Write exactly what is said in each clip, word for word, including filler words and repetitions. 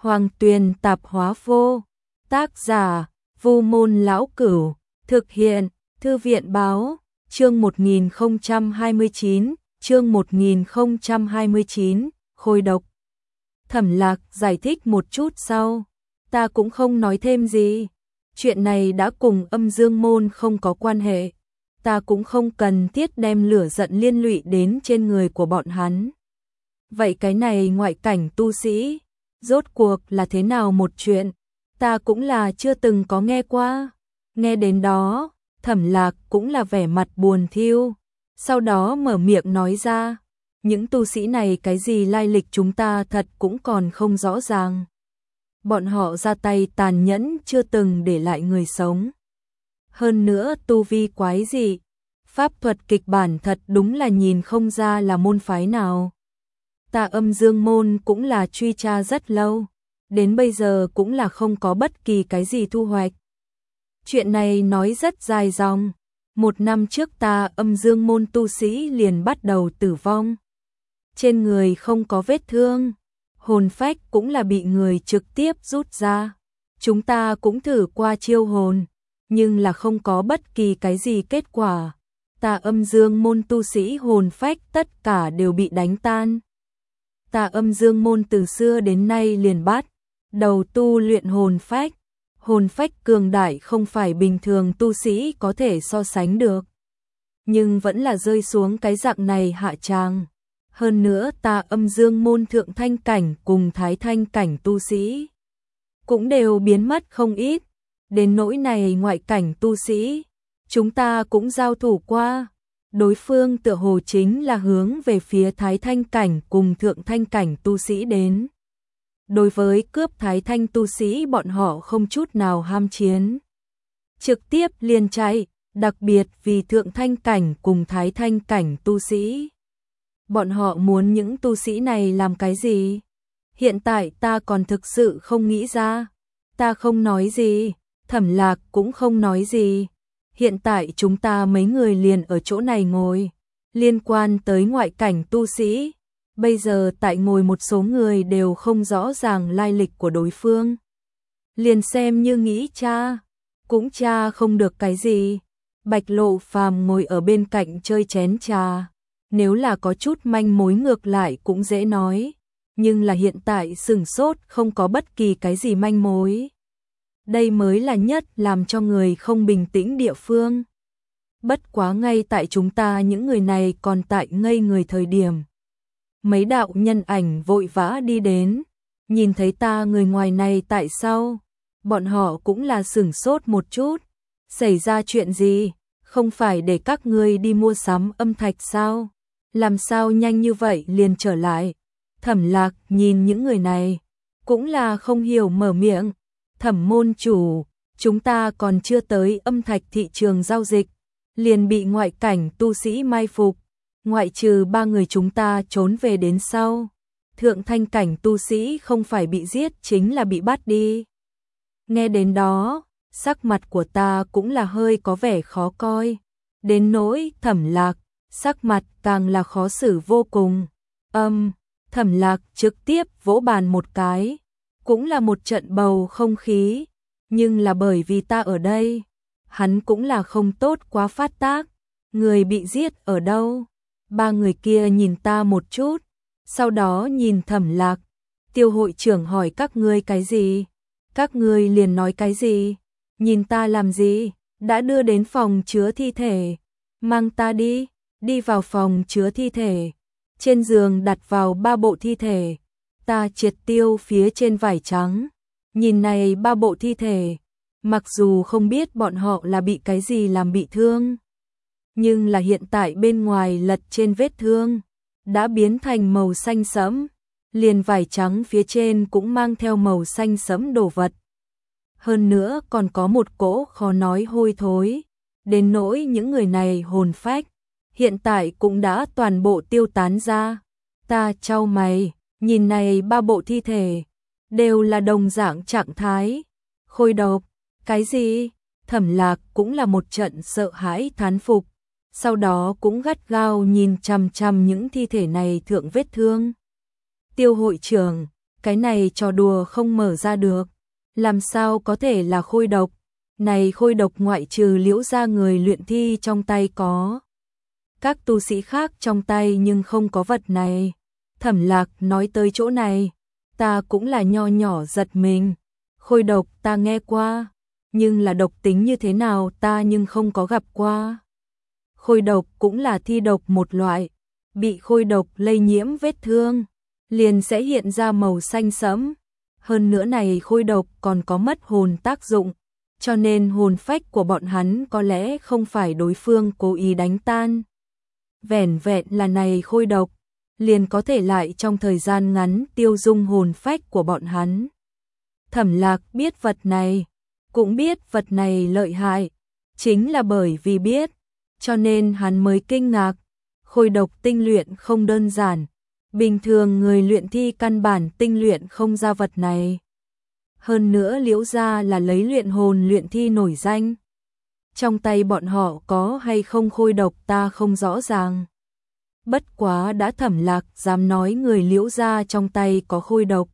Hoàng Tuyền Tạp Hóa Vô. Tác giả: Vu Môn Lão Cửu. Thực hiện: Thư viện Báo. Chương một nghìn không trăm hai mươi chín, chương một nghìn không trăm hai mươi chín, Khôi độc. Thẩm Lạc giải thích một chút sau, ta cũng không nói thêm gì. Chuyện này đã cùng Âm Dương môn không có quan hệ, ta cũng không cần thiết đem lửa giận liên lụy đến trên người của bọn hắn. Vậy cái này ngoại cảnh tu sĩ, rốt cuộc là thế nào một chuyện, ta cũng là chưa từng có nghe qua. Nghe đến đó, Thẩm Lạc cũng là vẻ mặt buồn thiu, sau đó mở miệng nói ra, những tu sĩ này cái gì lai lịch chúng ta thật cũng còn không rõ ràng. Bọn họ ra tay tàn nhẫn chưa từng để lại người sống. Hơn nữa tu vi quái dị, pháp thuật kịch bản thật đúng là nhìn không ra là môn phái nào. Ta Âm Dương môn cũng là truy tra rất lâu, đến bây giờ cũng là không có bất kỳ cái gì thu hoạch. Chuyện này nói rất dài dòng, một năm trước ta Âm Dương môn tu sĩ liền bắt đầu tử vong. Trên người không có vết thương, hồn phách cũng là bị người trực tiếp rút ra. Chúng ta cũng thử qua chiêu hồn, nhưng là không có bất kỳ cái gì kết quả. Ta Âm Dương môn tu sĩ hồn phách tất cả đều bị đánh tan. Ta Âm Dương môn từ xưa đến nay liền bắt đầu tu luyện hồn phách. Hồn phách cường đại không phải bình thường tu sĩ có thể so sánh được, nhưng vẫn là rơi xuống cái dạng này hạ tràng. Hơn nữa ta Âm Dương môn thượng thanh cảnh cùng thái thanh cảnh tu sĩ cũng đều biến mất không ít. Đến nỗi này ngoại cảnh tu sĩ, chúng ta cũng giao thủ qua, đối phương tựa hồ chính là hướng về phía thái thanh cảnh cùng thượng thanh cảnh tu sĩ đến. Đối với cướp thái thanh tu sĩ bọn họ không chút nào ham chiến, trực tiếp liền chạy, đặc biệt vì thượng thanh cảnh cùng thái thanh cảnh tu sĩ. Bọn họ muốn những tu sĩ này làm cái gì? Hiện tại ta còn thực sự không nghĩ ra. Ta không nói gì, Thẩm Lạc cũng không nói gì. Hiện tại chúng ta mấy người liền ở chỗ này ngồi, liên quan tới ngoại cảnh tu sĩ. Bây giờ tại ngồi một số người đều không rõ ràng lai lịch của đối phương. Liền xem như nghĩ cha, cũng cha không được cái gì. Bạch Lộ Phàm ngồi ở bên cạnh chơi chén trà. Nếu là có chút manh mối ngược lại cũng dễ nói, nhưng là hiện tại sửng sốt không có bất kỳ cái gì manh mối. Đây mới là nhất làm cho người không bình tĩnh địa phương. Bất quá ngay tại chúng ta những người này còn tại ngây người thời điểm, mấy đạo nhân ảnh vội vã đi đến, nhìn thấy ta người ngoài này tại sao, bọn họ cũng là sửng sốt một chút. Xảy ra chuyện gì? Không phải để các ngươi đi mua sắm âm thạch sao? Làm sao nhanh như vậy liền trở lại? Thẩm Lạc nhìn những người này, cũng là không hiểu mở miệng. Thẩm môn chủ, chúng ta còn chưa tới âm thạch thị trường giao dịch, liền bị ngoại cảnh tu sĩ mai phục. Ngoại trừ ba người chúng ta trốn về đến sau, thượng thanh cảnh tu sĩ không phải bị giết chính là bị bắt đi. Nghe đến đó, sắc mặt của ta cũng là hơi có vẻ khó coi. Đến nỗi Thẩm Lạc, sắc mặt càng là khó xử vô cùng. Âm, Thẩm Lạc trực tiếp vỗ bàn một cái, cũng là một trận bầu không khí, nhưng là bởi vì ta ở đây, hắn cũng là không tốt quá phát tác. Người bị giết ở đâu? Ba người kia nhìn ta một chút, sau đó nhìn Thẩm Lạc. Tiêu hội trưởng hỏi các ngươi cái gì? Các ngươi liền nói cái gì? Nhìn ta làm gì? Đã đưa đến phòng chứa thi thể, mang ta đi. Đi vào phòng chứa thi thể, trên giường đặt vào ba bộ thi thể. Ta triệt tiêu phía trên vải trắng, nhìn này ba bộ thi thể, mặc dù không biết bọn họ là bị cái gì làm bị thương, nhưng là hiện tại bên ngoài lật trên vết thương đã biến thành màu xanh sẫm, liền vải trắng phía trên cũng mang theo màu xanh sẫm đồ vật. Hơn nữa còn có một cỗ khó nói hôi thối, đến nỗi những người này hồn phách hiện tại cũng đã toàn bộ tiêu tán ra. Ta chau mày, nhìn này ba bộ thi thể, đều là đồng dạng trạng thái. Khôi độc, cái gì? Thẩm Lạc cũng là một trận sợ hãi thán phục, sau đó cũng gắt gao nhìn chằm chằm những thi thể này thượng vết thương. Tiêu hội trưởng, Cái này trò đùa không mở ra được, làm sao có thể là khôi độc? Này khôi độc ngoại trừ Liễu gia người luyện thi trong tay có, các tu sĩ khác trong tay nhưng không có vật này. Thẩm Lạc nói tới chỗ này, ta cũng là nho nhỏ giật mình. Khôi độc ta nghe qua, nhưng là độc tính như thế nào ta nhưng không có gặp qua. Khôi độc cũng là thi độc một loại, bị khôi độc lây nhiễm vết thương, liền sẽ hiện ra màu xanh sẫm. Hơn nữa này khôi độc còn có mất hồn tác dụng, cho nên hồn phách của bọn hắn có lẽ không phải đối phương cố ý đánh tan. Vẻn vẹn là này khôi độc, liền có thể lại trong thời gian ngắn tiêu dung hồn phách của bọn hắn. Thẩm Lạc biết vật này, cũng biết vật này lợi hại, chính là bởi vì biết, cho nên hắn mới kinh ngạc. Khôi độc tinh luyện không đơn giản, bình thường người luyện thi căn bản tinh luyện không ra vật này. Hơn nữa Liễu gia là lấy luyện hồn luyện thi nổi danh. Trong tay bọn họ có hay không khôi độc ta không rõ ràng. Bất quá đã Thẩm Lạc dám nói người Liễu gia trong tay có khôi độc,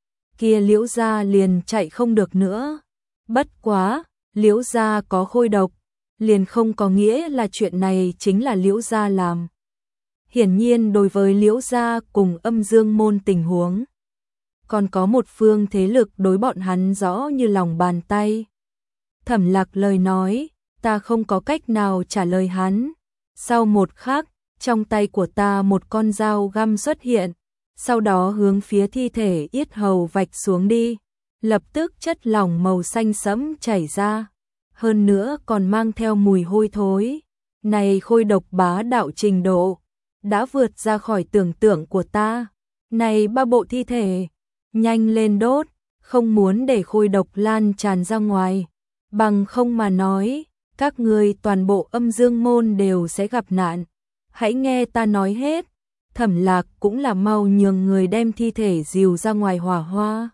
kia Liễu gia liền chạy không được nữa. Bất quá, Liễu gia có khôi độc, liền không có nghĩa là chuyện này chính là Liễu gia làm. Hiển nhiên đối với Liễu gia cùng Âm Dương môn tình huống, còn có một phương thế lực đối bọn hắn rõ như lòng bàn tay. Thẩm Lạc lời nói, ta không có cách nào trả lời hắn. Sau một khắc, trong tay của ta một con dao găm xuất hiện, sau đó hướng phía thi thể yết hầu vạch xuống đi. Lập tức chất lỏng màu xanh sẫm chảy ra, hơn nữa còn mang theo mùi hôi thối. Này khôi độc bá đạo trình độ, đã vượt ra khỏi tưởng tượng của ta. Này ba bộ thi thể, nhanh lên đốt, không muốn để khôi độc lan tràn ra ngoài. Bằng không mà nói, các ngươi toàn bộ Âm Dương môn đều sẽ gặp nạn. Hãy nghe ta nói hết. Thẩm Lạc cũng là mau nhường người đem thi thể dìu ra ngoài hỏa hoa.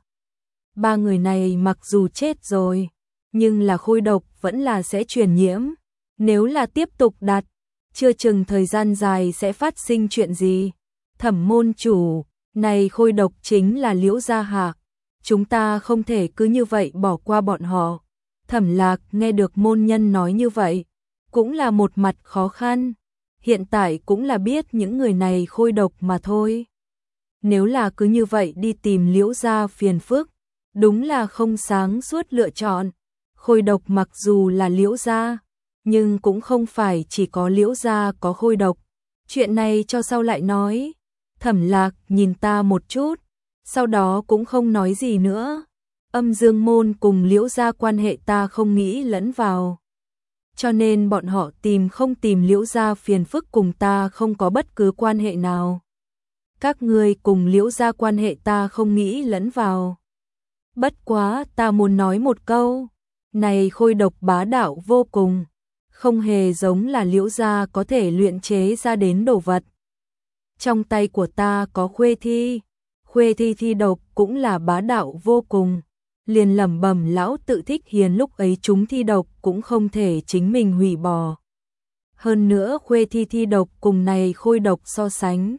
Ba người này mặc dù chết rồi, nhưng là khôi độc vẫn là sẽ truyền nhiễm. Nếu là tiếp tục đặt, chưa chừng thời gian dài sẽ phát sinh chuyện gì. Thẩm môn chủ, này khôi độc chính là Liễu gia hạ, chúng ta không thể cứ như vậy bỏ qua bọn họ. Thẩm Lạc nghe được môn nhân nói như vậy, cũng là một mặt khó khăn. Hiện tại cũng là biết những người này khôi độc mà thôi. Nếu là cứ như vậy đi tìm Liễu gia phiền phức, đúng là không sáng suốt lựa chọn. Khôi độc mặc dù là Liễu gia, nhưng cũng không phải chỉ có Liễu gia có khôi độc. Chuyện này cho sau lại nói. Thẩm Lạc nhìn ta một chút, sau đó cũng không nói gì nữa. Âm Dương môn cùng Liễu gia quan hệ ta không nghĩ lẫn vào, cho nên bọn họ tìm không tìm Liễu gia phiền phức cùng ta không có bất cứ quan hệ nào. Các ngươi cùng Liễu gia quan hệ ta không nghĩ lẫn vào. Bất quá ta muốn nói một câu, này khôi độc bá đạo vô cùng, không hề giống là Liễu gia có thể luyện chế ra đến đồ vật. Trong tay của ta có khuê thi, khuê thi thi độc cũng là bá đạo vô cùng. Liền lẩm bẩm lão tự thích hiền lúc ấy chúng thi độc cũng không thể chính mình hủy bỏ. Hơn nữa khuê thi thi độc cùng này khôi độc so sánh,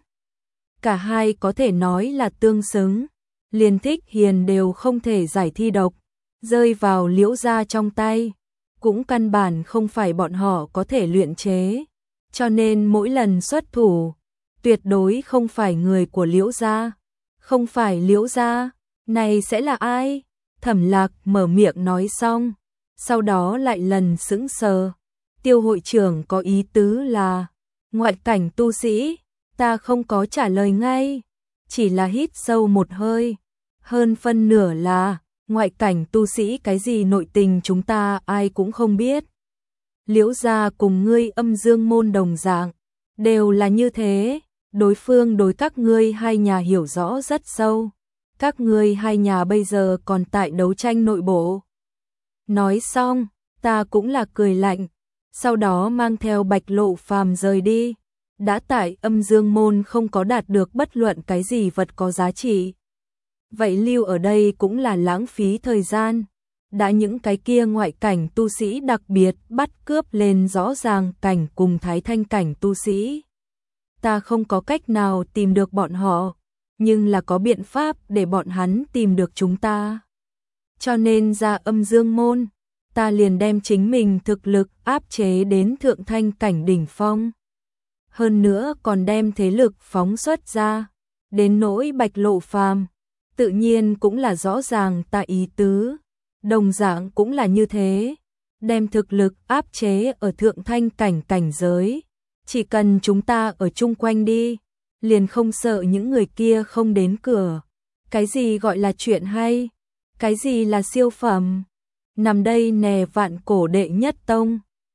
cả hai có thể nói là tương xứng. Liền thích hiền đều không thể giải thi độc, rơi vào Liễu gia trong tay, cũng căn bản không phải bọn họ có thể luyện chế. Cho nên mỗi lần xuất thủ, tuyệt đối không phải người của Liễu gia. Không phải Liễu gia, này sẽ là ai? Thẩm Lạc mở miệng nói xong, sau đó lại lần sững sờ. Tiêu hội trưởng có ý tứ là ngoại cảnh tu sĩ. Ta không có trả lời ngay, chỉ là hít sâu một hơi. Hơn phân nửa là ngoại cảnh tu sĩ cái gì nội tình chúng ta ai cũng không biết. Liễu gia cùng ngươi Âm Dương môn đồng dạng, đều là như thế. Đối phương đối các ngươi hai nhà hiểu rõ rất sâu. Các ngươi hai nhà bây giờ còn tại đấu tranh nội bộ. Nói xong, ta cũng là cười lạnh, sau đó mang theo Bạch Lộ Phàm rời đi. Đã tại Âm Dương môn không có đạt được bất luận cái gì vật có giá trị, vậy lưu ở đây cũng là lãng phí thời gian. Đã những cái kia ngoại cảnh tu sĩ đặc biệt bắt cướp lên rõ ràng cảnh cùng thái thanh cảnh tu sĩ, ta không có cách nào tìm được bọn họ. nhưng là có biện pháp để bọn hắn tìm được chúng ta. Cho nên ra âm dương môn, ta liền đem chính mình thực lực áp chế đến thượng thanh cảnh đỉnh phong. Hơn nữa còn đem thế lực phóng xuất ra, đến nỗi Bạch Lộ Phàm, tự nhiên cũng là rõ ràng ta ý tứ, đồng dạng cũng là như thế, đem thực lực áp chế ở thượng thanh cảnh cảnh giới, chỉ cần chúng ta ở chung quanh đi, liền không sợ những người kia không đến cửa. Cái gì gọi là chuyện hay? Cái gì là siêu phẩm? Nằm đây nè vạn cổ đệ nhất tông,